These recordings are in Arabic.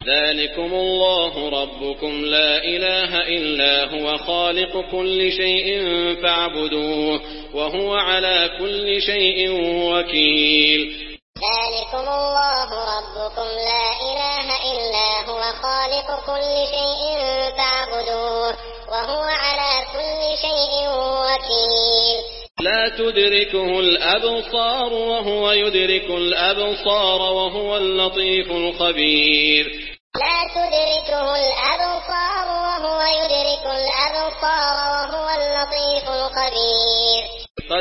ذلكم الله ربكم لا إله إلا هو خالق كل شيء فاعبدوه وهو على كل شيء وكيل. ذلكم الله ربكم لا إله إلا هو خالق كل شيء فاعبدوه وهو على كل شيء وكيل. لا تدركه الأبصار وهو يدرك الأبصار وهو اللطيف الخبير. لا تدركه الأبصار وهو يدرك الأبصار وهو اللطيف الخبير. قد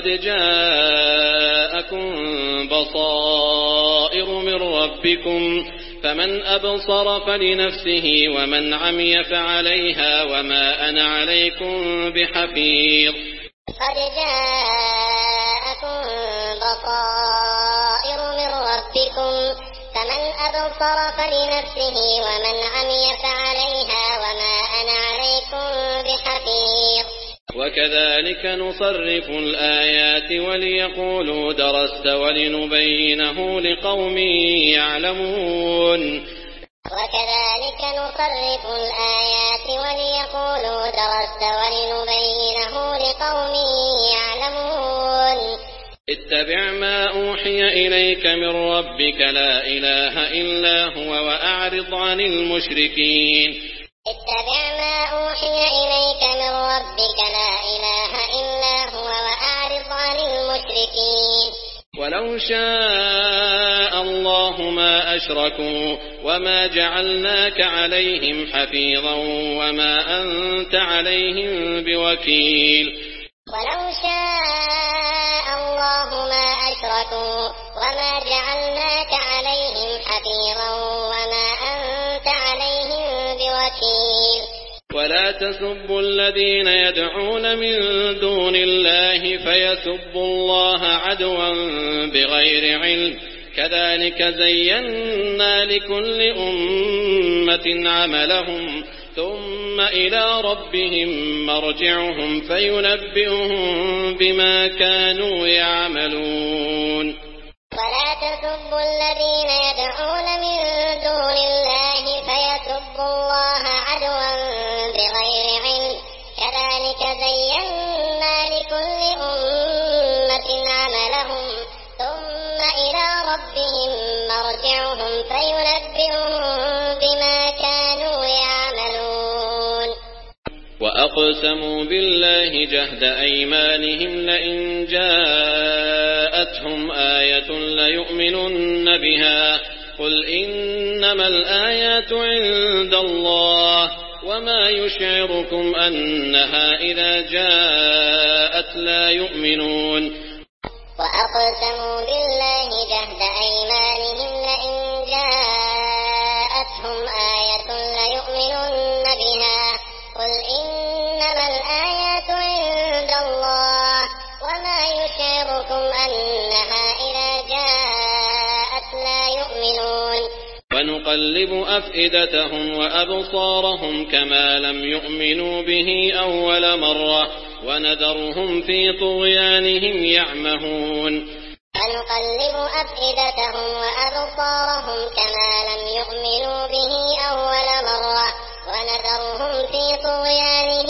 جاءكم بصائر من ربكم فمن أبصر فلنفسه ومن عمي فعليها وما أنا عليكم بحفيظ. قد جاءكم بصائر من ربكم فمن أبصر فلنفسه ومن عمي فعليها وما أنا عليكم بحفيظ. وكذلك نصرف الآيات وليقولوا درست ولنبينه لقوم يعلمون. وكذلك نصرف الآيات وليقولوا درست ولنبينه لقوم يعلمون. اتبع ما أوحي إليك من ربك لا إله إلا هو وأعرض عن المشركين. اتبع ما أوحي إليك من ربك لا إله إلا هو وأعرض عن المشركين. ولو شاء الله ما أشركوا وما جعلناك عليهم حفيظا وما أنت عليهم بوكيل. ولو شاء الله ما أشركوا وما جعلناك عليهم حفيظا وما أنت عليهم بوكيل. ولا تسبوا الذين يدعون من دون الله فيسبوا الله عدوا بغير علم كذلك زينا لكل أمة عملهم ثم إلى ربهم مرجعهم فينبئهم بما كانوا يعملون. ولا تسبوا الذين يدعون من دون الله فيسبوا الله عدوا بغير علم كذلك زينا لكل أمة عملهم ثم إلى ربهم مرجعهم فينبئهم بما كانوا يعملون. وأقسموا بالله جهد أيمانهم لئن جاءتهم آية ليؤمنن بها قل إنما الآيات عند الله وما يشعركم أنها إذا جاءت لا يؤمنون. وأقسموا بالله جهد أيمانهم لئن جاءتهم آية ليؤمنن بها قل إنما الآيات عند الله وما يشعركم أنها إذا جاءت لا يؤمنون. ونقلب أفئدتهم وأبصارهم كما لم يؤمنوا به أول مرة ونذرهم في طغيانهم يعمهون. ونقلب أفئدتهم وأبصارهم كما لم يؤمنوا به أول مرة ونذرهم في طغيانهم